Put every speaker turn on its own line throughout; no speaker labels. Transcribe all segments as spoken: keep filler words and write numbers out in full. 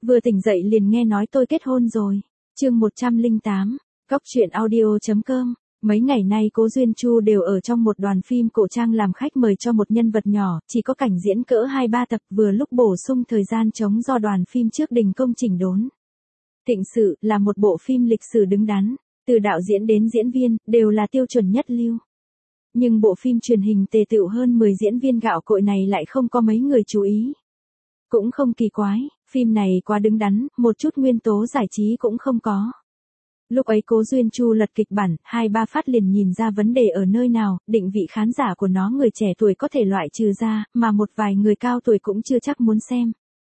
Vừa tỉnh dậy liền nghe nói tôi kết hôn rồi. Chương một trăm lẻ tám, Cóc truyện audio.com. Mấy ngày nay Cố Duyên Chu đều ở trong một đoàn phim cổ trang làm khách mời cho một nhân vật nhỏ, chỉ có cảnh diễn cỡ hai ba tập, vừa lúc bổ sung thời gian trống do đoàn phim trước đình công chỉnh đốn. Thịnh Sự là một bộ phim lịch sử đứng đắn, từ đạo diễn đến diễn viên đều là tiêu chuẩn nhất lưu. Nhưng bộ phim truyền hình tề tựu hơn mười diễn viên gạo cội này lại không có mấy người chú ý. Cũng không kỳ quái, phim này quá đứng đắn, một chút nguyên tố giải trí cũng không có. Lúc ấy Cố Duyên Chu lật kịch bản, hai ba phát liền nhìn ra vấn đề ở nơi nào, định vị khán giả của nó người trẻ tuổi có thể loại trừ ra, mà một vài người cao tuổi cũng chưa chắc muốn xem.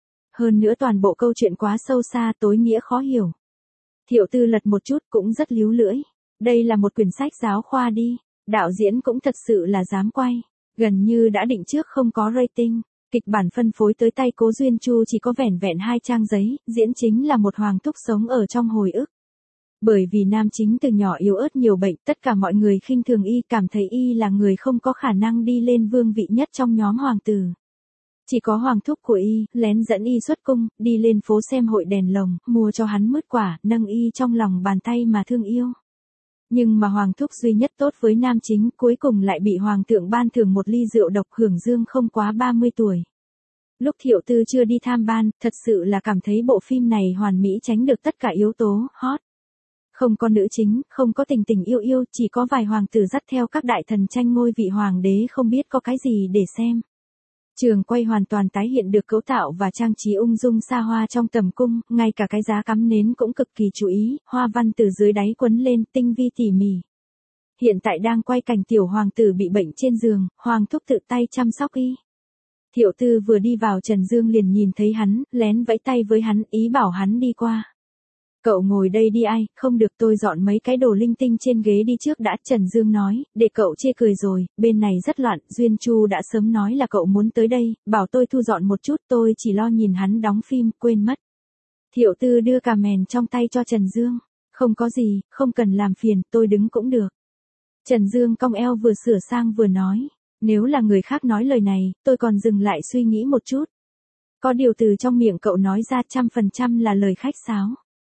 Hơn nữa toàn bộ câu chuyện quá sâu xa, tối nghĩa khó hiểu. Thiệu Tư lật một chút cũng rất líu lưỡi. Đây là một quyển sách giáo khoa đi, đạo diễn cũng thật sự là dám quay, gần như đã định trước không có rating. Kịch bản phân phối tới tay Cố Duyên Chu chỉ có vẻn vẹn hai trang giấy, diễn chính là một hoàng thúc sống ở trong hồi ức. Bởi vì nam chính từ nhỏ yếu ớt nhiều bệnh, tất cả mọi người khinh thường y, cảm thấy y là người không có khả năng đi lên vương vị nhất trong nhóm hoàng tử. Chỉ có hoàng thúc của y, lén dẫn y xuất cung, đi lên phố xem hội đèn lồng, mua cho hắn mứt quả, nâng y trong lòng bàn tay mà thương yêu. Nhưng mà hoàng thúc duy nhất tốt với nam chính cuối cùng lại bị hoàng thượng ban thưởng một ly rượu độc hưởng dương không quá ba mươi tuổi. Lúc Thiệu Tư chưa đi tham ban, thật sự là cảm thấy bộ phim này hoàn mỹ tránh được tất cả yếu tố hot. Không có nữ chính, không có tình tình yêu yêu, chỉ có vài hoàng tử dắt theo các đại thần tranh ngôi vị hoàng đế không biết có cái gì để xem. Trường quay hoàn toàn tái hiện được cấu tạo và trang trí ung dung xa hoa trong tầm cung, ngay cả cái giá cắm nến cũng cực kỳ chú ý, hoa văn từ dưới đáy quấn lên tinh vi tỉ mỉ. Hiện tại đang quay cảnh tiểu hoàng tử bị bệnh trên giường, hoàng thúc tự tay chăm sóc y. Thiệu Tư vừa đi vào Trần Dương liền nhìn thấy hắn, lén vẫy tay với hắn, ý bảo hắn đi qua. Cậu ngồi đây đi ai, không được tôi dọn mấy cái đồ linh tinh trên ghế đi trước đã, Trần Dương nói, để cậu chê cười rồi, bên này rất loạn, Duyên Chu đã sớm nói là cậu muốn tới đây, bảo tôi thu dọn một chút, tôi chỉ lo nhìn hắn đóng phim, quên mất. Thiệu Tư đưa cà mèn trong tay cho Trần Dương, không có gì, không cần làm phiền, tôi đứng cũng được. Trần Dương cong eo vừa sửa sang vừa nói, nếu là người khác nói lời này, tôi còn dừng lại suy nghĩ một chút. Có điều từ trong miệng cậu nói ra trăm phần trăm là lời khách sáo.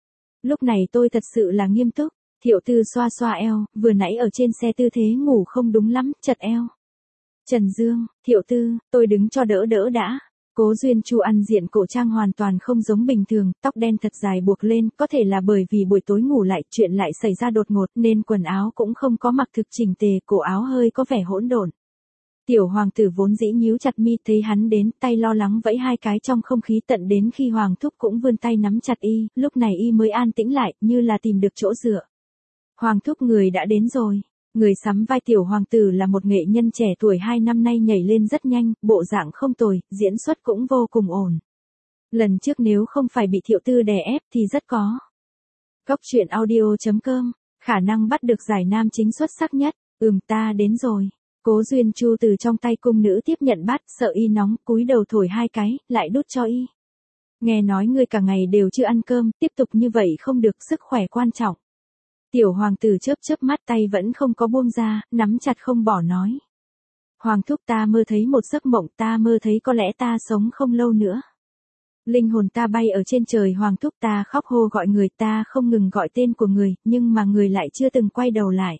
Lúc này tôi thật sự là nghiêm túc. Thiệu Tư xoa xoa eo, vừa nãy ở trên xe tư thế ngủ không đúng lắm, chật eo. Trần Dương, Thiệu Tư, tôi đứng cho đỡ đỡ đã. Cố Duyên Chu ăn diện cổ trang hoàn toàn không giống bình thường, tóc đen thật dài buộc lên, có thể là bởi vì buổi tối ngủ lại, chuyện lại xảy ra đột ngột nên quần áo cũng không có mặc thực chỉnh tề, cổ áo hơi có vẻ hỗn độn. Tiểu hoàng tử vốn dĩ nhíu chặt mi, thấy hắn đến, tay lo lắng vẫy hai cái trong không khí, tận đến khi hoàng thúc cũng vươn tay nắm chặt y, lúc này y mới an tĩnh lại, như là tìm được chỗ dựa. Hoàng thúc, người đã đến rồi. Người sắm vai tiểu hoàng tử là một nghệ nhân trẻ tuổi hai năm nay nhảy lên rất nhanh, bộ dạng không tồi, diễn xuất cũng vô cùng ổn. Lần trước nếu không phải bị Thiệu Tư đè ép thì rất có. Cóc truyện audio.com, khả năng bắt được giải nam chính xuất sắc nhất, ừm ta đến rồi. Cố Duyên Chu từ trong tay cung nữ tiếp nhận bát, sợ y nóng, cúi đầu thổi hai cái, lại đút cho y. Nghe nói ngươi cả ngày đều chưa ăn cơm, tiếp tục như vậy không được, sức khỏe quan trọng. Tiểu hoàng tử chớp chớp mắt, tay vẫn không có buông ra, nắm chặt không bỏ nói. Hoàng thúc, ta mơ thấy một giấc mộng, ta mơ thấy có lẽ ta sống không lâu nữa. Linh hồn ta bay ở trên trời, hoàng thúc, ta khóc hô gọi người, ta không ngừng gọi tên của người, nhưng mà người lại chưa từng quay đầu lại.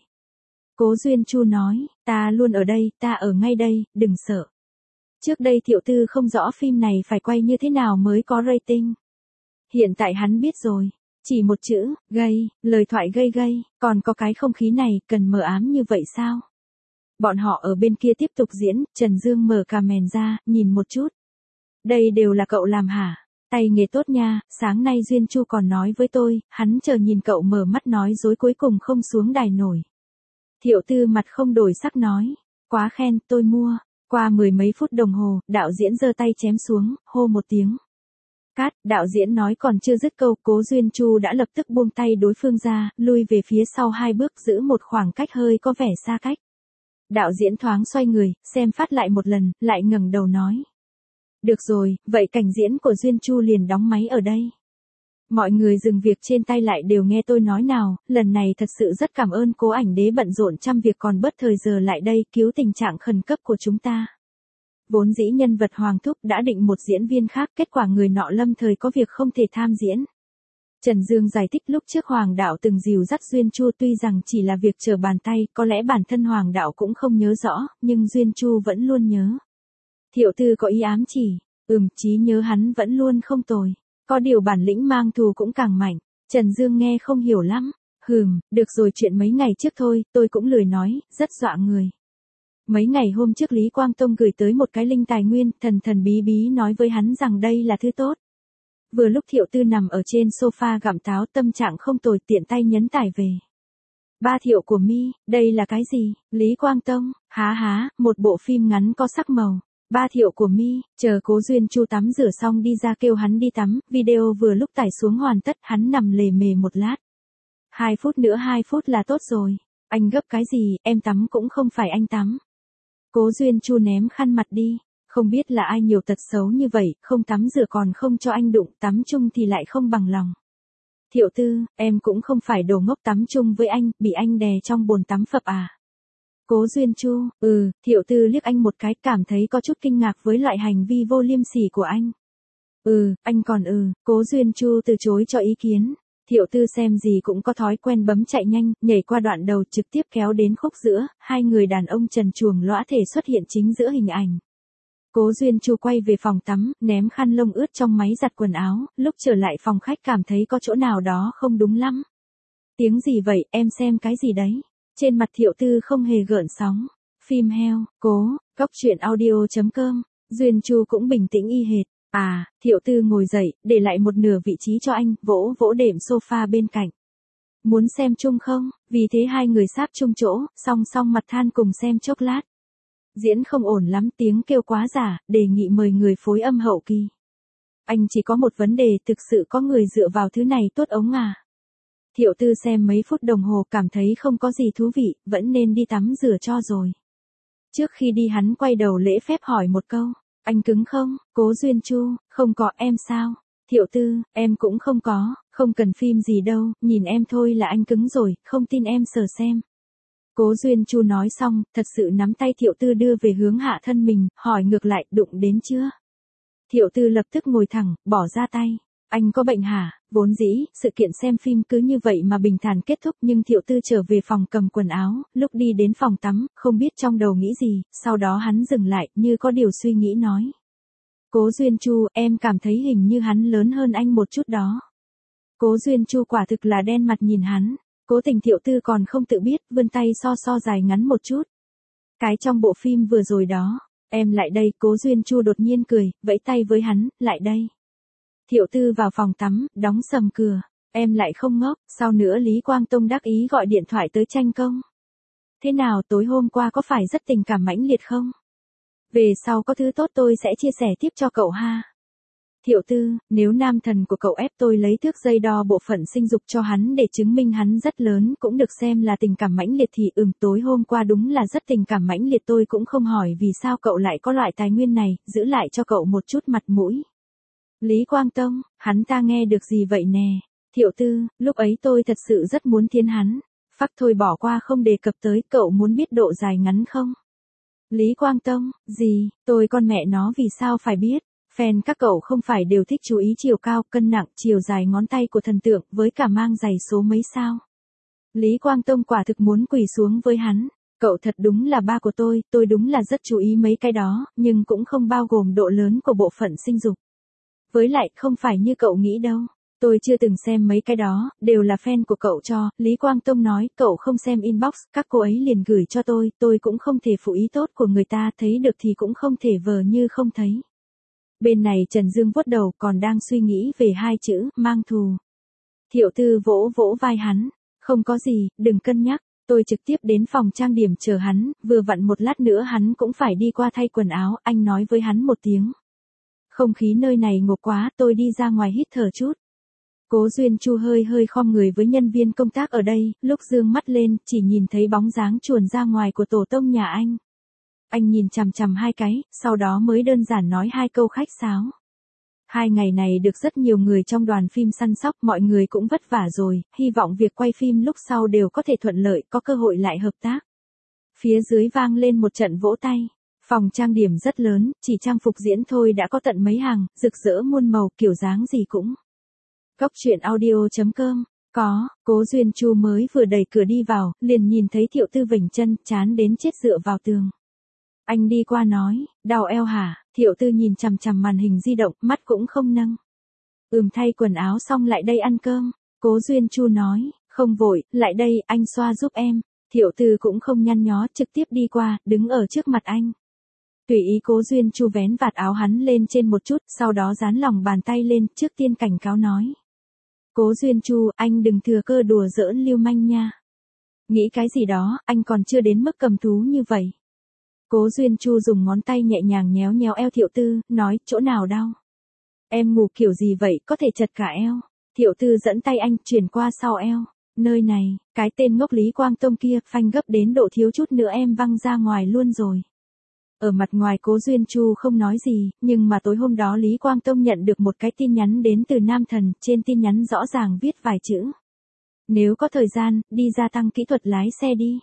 Cố Duyên Chu nói, ta luôn ở đây, ta ở ngay đây, đừng sợ. Trước đây Thiệu Tư không rõ phim này phải quay như thế nào mới có rating. Hiện tại hắn biết rồi. Chỉ một chữ, gây, lời thoại gây gây, còn có cái không khí này, cần mờ ám như vậy sao? Bọn họ ở bên kia tiếp tục diễn, Trần Dương mở cà mèn ra, nhìn một chút. Đây đều là cậu làm hả? Tay nghề tốt nha, sáng nay Duyên Chu còn nói với tôi, hắn chờ nhìn cậu mở mắt nói dối cuối cùng không xuống đài nổi. Thiệu Tư mặt không đổi sắc nói, quá khen, tôi mua. Qua mười mấy phút đồng hồ, đạo diễn giơ tay chém xuống, hô một tiếng. Cát, đạo diễn nói còn chưa dứt câu, Cố Duyên Chu đã lập tức buông tay đối phương ra, lui về phía sau hai bước, giữ một khoảng cách hơi có vẻ xa cách. Đạo diễn thoáng xoay người, xem phát lại một lần, lại ngẩng đầu nói. Được rồi, vậy cảnh diễn của Duyên Chu liền đóng máy ở đây. Mọi người dừng việc trên tay lại đều nghe tôi nói nào, lần này thật sự rất cảm ơn Cố ảnh đế bận rộn trăm việc còn bớt thời giờ lại đây cứu tình trạng khẩn cấp của chúng ta. Vốn dĩ nhân vật Hoàng Thúc đã định một diễn viên khác, kết quả người nọ lâm thời có việc không thể tham diễn. Trần Dương giải thích lúc trước Hoàng đạo từng dìu dắt Duyên Chu, tuy rằng chỉ là việc trở bàn tay, có lẽ bản thân Hoàng đạo cũng không nhớ rõ, nhưng Duyên Chu vẫn luôn nhớ. Thiệu Tư có ý ám chỉ, ừm, trí nhớ hắn vẫn luôn không tồi, có điều bản lĩnh mang thù cũng càng mạnh. Trần Dương nghe không hiểu lắm, hừm, được rồi, chuyện mấy ngày trước thôi, tôi cũng lười nói, rất dọa người. Mấy ngày hôm trước Lý Quang Tông gửi tới một cái linh tài nguyên, thần thần bí bí nói với hắn rằng đây là thứ tốt. Vừa lúc Thiệu Tư nằm ở trên sofa gặm táo, tâm trạng không tồi, tiện tay nhấn tải về. Ba Thiệu của Mi, đây là cái gì? Lý Quang Tông, há há, một bộ phim ngắn có sắc màu. Ba Thiệu của Mi, chờ Cố Duyên Chu tắm rửa xong đi ra kêu hắn đi tắm, video vừa lúc tải xuống hoàn tất, hắn nằm lề mề một lát. Hai phút nữa hai phút là tốt rồi. Anh gấp cái gì, em tắm cũng không phải anh tắm. Cố Duyên Chu ném khăn mặt đi. Không biết là ai nhiều tật xấu như vậy, không tắm rửa còn không cho anh đụng, tắm chung thì lại không bằng lòng. Thiệu Tư, em cũng không phải đồ ngốc, tắm chung với anh, bị anh đè trong bồn tắm phập à. Cố Duyên Chu, ừ, Thiệu Tư liếc anh một cái, cảm thấy có chút kinh ngạc với loại hành vi vô liêm sỉ của anh. Ừ, anh còn ừ, Cố Duyên Chu từ chối cho ý kiến. Thiệu Tư xem gì cũng có thói quen bấm chạy nhanh, nhảy qua đoạn đầu trực tiếp kéo đến khúc giữa, hai người đàn ông trần truồng lõa thể xuất hiện chính giữa hình ảnh. Cố Duyên Chu quay về phòng tắm, ném khăn lông ướt trong máy giặt quần áo, lúc trở lại phòng khách cảm thấy có chỗ nào đó không đúng lắm. Tiếng gì vậy, em xem cái gì đấy? Trên mặt Thiệu Tư không hề gợn sóng. Phim heo, cố, cóc truyện audio chấm com. Duyên Chu cũng bình tĩnh y hệt. À, Thiệu Tư ngồi dậy, để lại một nửa vị trí cho anh, vỗ vỗ đệm sofa bên cạnh. Muốn xem chung không? Vì thế hai người sáp chung chỗ, song song mặt than cùng xem chốc lát. Diễn không ổn lắm, tiếng kêu quá giả, đề nghị mời người phối âm hậu kỳ. Anh chỉ có một vấn đề, thực sự có người dựa vào thứ này tốt ống à? Thiệu Tư xem mấy phút đồng hồ cảm thấy không có gì thú vị, vẫn nên đi tắm rửa cho rồi. Trước khi đi hắn quay đầu lễ phép hỏi một câu, anh cứng không? Cố Duyên Chu, không có, em sao? Thiệu Tư, em cũng không có, không cần phim gì đâu, nhìn em thôi là anh cứng rồi, không tin em sờ xem. Cố Duyên Chu nói xong, thật sự nắm tay Thiệu Tư đưa về hướng hạ thân mình, hỏi ngược lại, đụng đến chưa? Thiệu Tư lập tức ngồi thẳng, bỏ ra tay. Anh có bệnh hả? Vốn dĩ, sự kiện xem phim cứ như vậy mà bình thản kết thúc, nhưng Thiệu Tư trở về phòng cầm quần áo, lúc đi đến phòng tắm, không biết trong đầu nghĩ gì, sau đó hắn dừng lại, như có điều suy nghĩ nói. Cố Duyên Chu, em cảm thấy hình như hắn lớn hơn anh một chút đó. Cố Duyên Chu quả thực là đen mặt nhìn hắn. Cố Tình Thiệu Tư còn không tự biết, vươn tay so so dài ngắn một chút. Cái trong bộ phim vừa rồi đó, em lại đây, Cố Duyên Chu đột nhiên cười, vẫy tay với hắn, lại đây. Thiệu Tư vào phòng tắm, đóng sầm cửa, em lại không ngốc, sau nữa Lý Quang Tông đắc ý gọi điện thoại tới tranh công. Thế nào, tối hôm qua có phải rất tình cảm mãnh liệt không? Về sau có thứ tốt tôi sẽ chia sẻ tiếp cho cậu ha. Thiệu Tư, nếu nam thần của cậu ép tôi lấy thước dây đo bộ phận sinh dục cho hắn để chứng minh hắn rất lớn cũng được xem là tình cảm mãnh liệt thì ừm, tối hôm qua đúng là rất tình cảm mãnh liệt, tôi cũng không hỏi vì sao cậu lại có loại tài nguyên này, giữ lại cho cậu một chút mặt mũi. Lý Quang Tông, hắn ta nghe được gì vậy nè? Thiệu Tư, lúc ấy tôi thật sự rất muốn thiến hắn. Phắc thôi bỏ qua không đề cập tới, cậu muốn biết độ dài ngắn không? Lý Quang Tông, gì, tôi con mẹ nó vì sao phải biết? Fan các cậu không phải đều thích chú ý chiều cao, cân nặng, chiều dài ngón tay của thần tượng, với cả mang giày số mấy sao? Lý Quang Tông quả thực muốn quỳ xuống với hắn. Cậu thật đúng là ba của tôi, tôi đúng là rất chú ý mấy cái đó, nhưng cũng không bao gồm độ lớn của bộ phận sinh dục. Với lại, không phải như cậu nghĩ đâu. Tôi chưa từng xem mấy cái đó, đều là fan của cậu cho. Lý Quang Tông nói, cậu không xem inbox, các cô ấy liền gửi cho tôi, tôi cũng không thể phụ ý tốt của người ta, thấy được thì cũng không thể vờ như không thấy. Bên này Trần Dương vuốt đầu, còn đang suy nghĩ về hai chữ, mang thù. Thiệu Tư vỗ vỗ vai hắn, không có gì, đừng cân nhắc, tôi trực tiếp đến phòng trang điểm chờ hắn, vừa vặn một lát nữa hắn cũng phải đi qua thay quần áo, anh nói với hắn một tiếng. Không khí nơi này ngộp quá, tôi đi ra ngoài hít thở chút. Cố Duyên Chu hơi hơi khom người với nhân viên công tác ở đây, lúc dương mắt lên, chỉ nhìn thấy bóng dáng chuồn ra ngoài của tổ tông nhà anh. Anh nhìn chằm chằm hai cái, sau đó mới đơn giản nói hai câu khách sáo. Hai ngày này được rất nhiều người trong đoàn phim săn sóc, mọi người cũng vất vả rồi, hy vọng việc quay phim lúc sau đều có thể thuận lợi, có cơ hội lại hợp tác. Phía dưới vang lên một trận vỗ tay. Phòng trang điểm rất lớn, chỉ trang phục diễn thôi đã có tận mấy hàng, rực rỡ muôn màu, kiểu dáng gì cũng. Cốc truyện audio chấm com. Có, Cố Duyên Chu mới vừa đẩy cửa đi vào, liền nhìn thấy Thiệu Tư vểnh chân, chán đến chết dựa vào tường. Anh đi qua nói, đau eo hả? Thiệu Tư nhìn chằm chằm màn hình di động, mắt cũng không nâng. Ừm, thay quần áo xong lại đây ăn cơm. Cố Duyên Chu nói, không vội, lại đây, anh xoa giúp em. Thiệu Tư cũng không nhăn nhó, trực tiếp đi qua, đứng ở trước mặt anh. Tùy ý Cố Duyên Chu vén vạt áo hắn lên trên một chút, sau đó dán lòng bàn tay lên, trước tiên cảnh cáo nói. Cố Duyên Chu, anh đừng thừa cơ đùa giỡn lưu manh nha. Nghĩ cái gì đó, anh còn chưa đến mức cầm thú như vậy. Cố Duyên Chu dùng ngón tay nhẹ nhàng nhéo nhéo eo Thiệu Tư, nói, chỗ nào đau? Em ngủ kiểu gì vậy, có thể chật cả eo. Thiệu Tư dẫn tay anh, chuyển qua sau eo. Nơi này, cái tên ngốc Lý Quang Tông kia, phanh gấp đến độ thiếu chút nữa em văng ra ngoài luôn rồi. Ở mặt ngoài Cố Duyên Chu không nói gì, nhưng mà tối hôm đó Lý Quang Tông nhận được một cái tin nhắn đến từ Nam Thần, trên tin nhắn rõ ràng viết vài chữ. Nếu có thời gian, đi gia tăng kỹ thuật lái xe đi.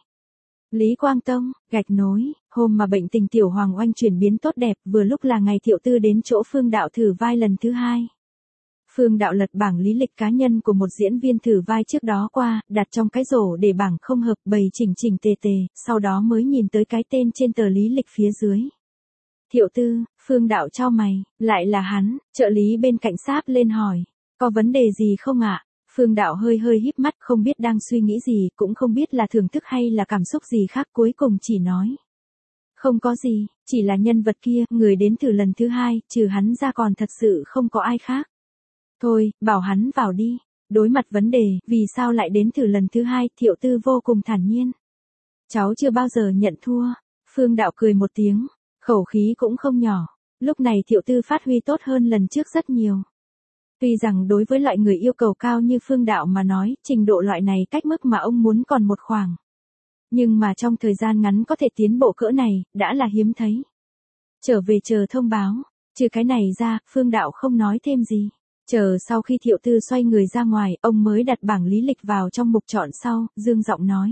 Lý Quang Tông, gạch nối, hôm mà bệnh tình Tiểu Hoàng Oanh chuyển biến tốt đẹp, vừa lúc là ngày Thiệu Tư đến chỗ Phương Đạo thử vai lần thứ hai. Phương Đạo lật bảng lý lịch cá nhân của một diễn viên thử vai trước đó qua, đặt trong cái rổ để bảng không hợp, bày chỉnh chỉnh tề tề, sau đó mới nhìn tới cái tên trên tờ lý lịch phía dưới. Thiệu Tư, Phương Đạo chau mày, lại là hắn, trợ lý bên cạnh sáp lên hỏi, có vấn đề gì không ạ? Phương Đạo hơi hơi híp mắt, không biết đang suy nghĩ gì, cũng không biết là thưởng thức hay là cảm xúc gì khác, cuối cùng chỉ nói. Không có gì, chỉ là nhân vật kia, người đến thử lần thứ hai, trừ hắn ra còn thật sự không có ai khác. Thôi, bảo hắn vào đi. Đối mặt vấn đề, vì sao lại đến thử lần thứ hai, Thiệu Tư vô cùng thản nhiên. Cháu chưa bao giờ nhận thua. Phương Đạo cười một tiếng, khẩu khí cũng không nhỏ. Lúc này Thiệu Tư phát huy tốt hơn lần trước rất nhiều. Tuy rằng đối với loại người yêu cầu cao như Phương Đạo mà nói, trình độ loại này cách mức mà ông muốn còn một khoảng. Nhưng mà trong thời gian ngắn có thể tiến bộ cỡ này, đã là hiếm thấy. Trở về chờ thông báo, trừ cái này ra, Phương Đạo không nói thêm gì. Chờ sau khi Thiệu Tư xoay người ra ngoài, ông mới đặt bảng lý lịch vào trong mục chọn sau, dương giọng nói.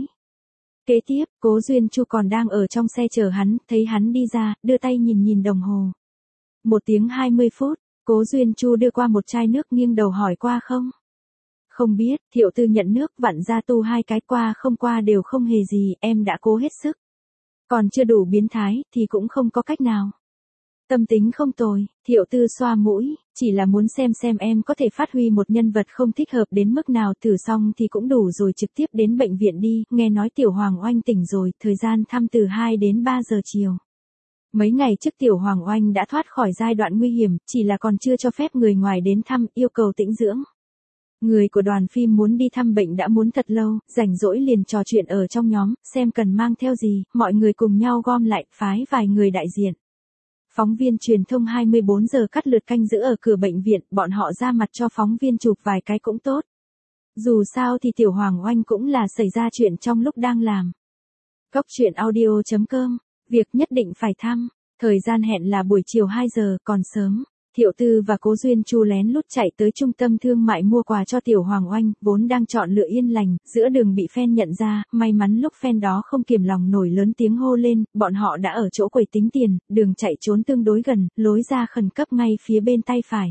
Kế tiếp, Cố Duyên Chu còn đang ở trong xe chờ hắn, thấy hắn đi ra, đưa tay nhìn nhìn đồng hồ. Một tiếng hai mươi phút, Cố Duyên Chu đưa qua một chai nước, nghiêng đầu hỏi qua không? Không biết, Thiệu Tư nhận nước, vặn ra tu hai cái, qua không qua đều không hề gì, em đã cố hết sức. Còn chưa đủ biến thái, thì cũng không có cách nào. Tâm tính không tồi, Thiệu Tư xoa mũi, chỉ là muốn xem xem em có thể phát huy một nhân vật không thích hợp đến mức nào, thử xong thì cũng đủ rồi, trực tiếp đến bệnh viện đi, nghe nói Tiểu Hoàng Oanh tỉnh rồi, thời gian thăm từ hai đến ba giờ chiều. Mấy ngày trước Tiểu Hoàng Oanh đã thoát khỏi giai đoạn nguy hiểm, chỉ là còn chưa cho phép người ngoài đến thăm, yêu cầu tĩnh dưỡng. Người của đoàn phim muốn đi thăm bệnh đã muốn thật lâu, rảnh rỗi liền trò chuyện ở trong nhóm, xem cần mang theo gì, mọi người cùng nhau gom lại, phái vài người đại diện. Phóng viên truyền thông hai mươi bốn giờ cắt lượt canh giữ ở cửa bệnh viện, bọn họ ra mặt cho phóng viên chụp vài cái cũng tốt. Dù sao thì Tiểu Hoàng Oanh cũng là xảy ra chuyện trong lúc đang làm. Cốc truyện audio chấm com, việc nhất định phải thăm, thời gian hẹn là buổi chiều hai giờ, còn sớm. Thiệu Tư và Cố Duyên Chu lén lút chạy tới trung tâm thương mại mua quà cho Tiểu Hoàng Oanh, vốn đang chọn lựa yên lành, giữa đường bị fan nhận ra, may mắn lúc fan đó không kiềm lòng nổi lớn tiếng hô lên, bọn họ đã ở chỗ quầy tính tiền, đường chạy trốn tương đối gần, lối ra khẩn cấp ngay phía bên tay phải.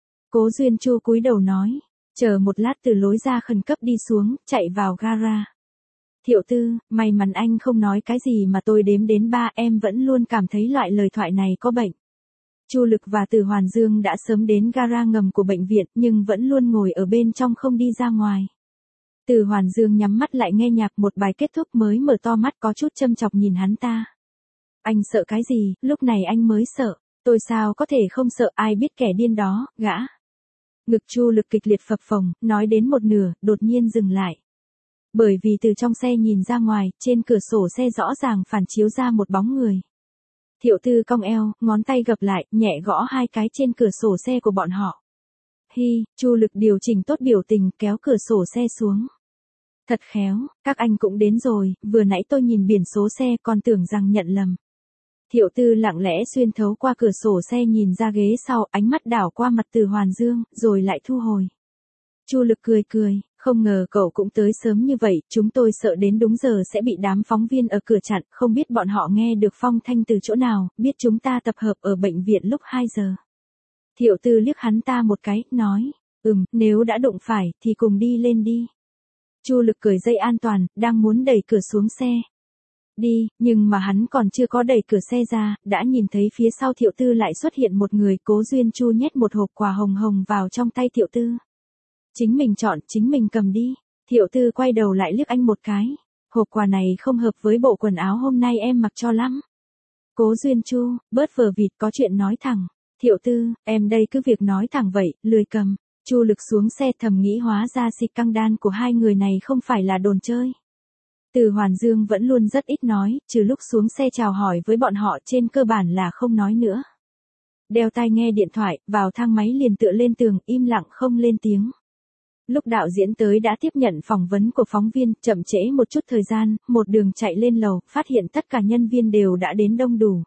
Cố Duyên Chu cúi đầu nói, chờ một lát, từ lối ra khẩn cấp đi xuống, chạy vào gara. Thiệu Tư, may mắn anh không nói cái gì mà tôi đếm đến ba, em vẫn luôn cảm thấy loại lời thoại này có bệnh. Chu Lực và Từ Hoàn Dương đã sớm đến gara ngầm của bệnh viện, nhưng vẫn luôn ngồi ở bên trong không đi ra ngoài. Từ Hoàn Dương nhắm mắt lại nghe nhạc, một bài kết thúc mới mở to mắt, có chút châm chọc nhìn hắn ta. Anh sợ cái gì, lúc này anh mới sợ, tôi sao có thể không sợ, ai biết kẻ điên đó, gã. Ngực Chu Lực kịch liệt phập phồng, nói đến một nửa, đột nhiên dừng lại. Bởi vì từ trong xe nhìn ra ngoài, trên cửa sổ xe rõ ràng phản chiếu ra một bóng người. Thiệu Tư cong eo, ngón tay gập lại, nhẹ gõ hai cái trên cửa sổ xe của bọn họ. Hi, Chu Lực điều chỉnh tốt biểu tình, kéo cửa sổ xe xuống. Thật khéo, các anh cũng đến rồi, vừa nãy tôi nhìn biển số xe còn tưởng rằng nhận lầm. Thiệu Tư lặng lẽ xuyên thấu qua cửa sổ xe nhìn ra ghế sau, ánh mắt đảo qua mặt Từ Hoàn Dương, rồi lại thu hồi. Chu Lực cười cười, Không ngờ cậu cũng tới sớm như vậy, chúng tôi sợ đến đúng giờ sẽ bị đám phóng viên ở cửa chặn, không biết bọn họ nghe được phong thanh từ chỗ nào, biết chúng ta tập hợp ở bệnh viện lúc hai giờ. Thiệu Tư liếc hắn ta một cái, nói, ừm, nếu đã đụng phải, thì cùng đi lên đi. Chu Lực cởi dây an toàn, đang muốn đẩy cửa xuống xe. Đi, nhưng mà hắn còn chưa có đẩy cửa xe ra, đã nhìn thấy phía sau Thiệu Tư lại xuất hiện một người. Cố Duyên Chu nhét một hộp quà hồng hồng vào trong tay Thiệu Tư. Chính mình chọn, chính mình cầm đi. Thiệu Tư quay đầu lại liếc anh một cái. Hộp quà này không hợp với bộ quần áo hôm nay em mặc cho lắm. Cố Duyên Chu, bớt vờ vịt, có chuyện nói thẳng. Thiệu Tư, em đây cứ việc nói thẳng vậy, lười cầm. Chu Lực xuống xe thầm nghĩ hóa ra xịt căng đan của hai người này không phải là đồn chơi. Từ Hoàn Dương vẫn luôn rất ít nói, trừ lúc xuống xe chào hỏi với bọn họ trên cơ bản là không nói nữa. Đeo tai nghe điện thoại, vào thang máy liền tựa lên tường, im lặng không lên tiếng. Lúc đạo diễn tới đã tiếp nhận phỏng vấn của phóng viên, chậm trễ một chút thời gian, một đường chạy lên lầu, phát hiện tất cả nhân viên đều đã đến đông đủ.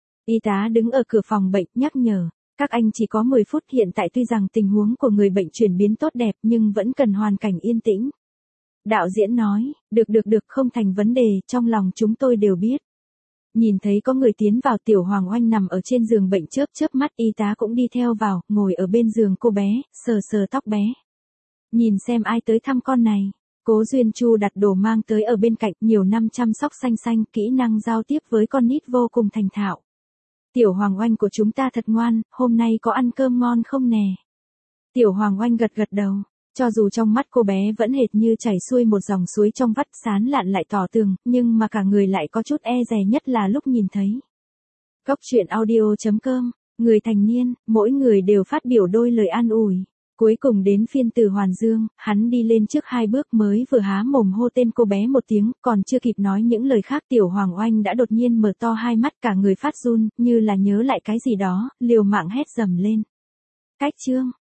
Y tá đứng ở cửa phòng bệnh, nhắc nhở, các anh chỉ có mười phút, hiện tại tuy rằng tình huống của người bệnh chuyển biến tốt đẹp nhưng vẫn cần hoàn cảnh yên tĩnh. Đạo diễn nói, được được được, không thành vấn đề, trong lòng chúng tôi đều biết. Nhìn thấy có người tiến vào, Tiểu Hoàng Oanh nằm ở trên giường bệnh chớp chớp mắt, y tá cũng đi theo vào, ngồi ở bên giường cô bé, sờ sờ tóc bé. Nhìn xem ai tới thăm con này. Cố Duyên Chu đặt đồ mang tới ở bên cạnh, nhiều năm chăm sóc xanh xanh, kỹ năng giao tiếp với con nít vô cùng thành thạo. Tiểu Hoàng Oanh của chúng ta thật ngoan, hôm nay có ăn cơm ngon không nè? Tiểu Hoàng Oanh gật gật đầu. Cho dù trong mắt cô bé vẫn hệt như chảy xuôi một dòng suối trong vắt, sán lạn lại tỏ tường, nhưng mà cả người lại có chút e dè, nhất là lúc nhìn thấy. Cốc truyện audio chấm com, người thành niên, mỗi người đều phát biểu đôi lời an ủi. Cuối cùng đến phiên Từ Hoàn Dương, hắn đi lên trước hai bước, mới vừa há mồm hô tên cô bé một tiếng, còn chưa kịp nói những lời khác, Tiểu Hoàng Oanh đã đột nhiên mở to hai mắt, cả người phát run, như là nhớ lại cái gì đó, liều mạng hét dầm lên. Cách chương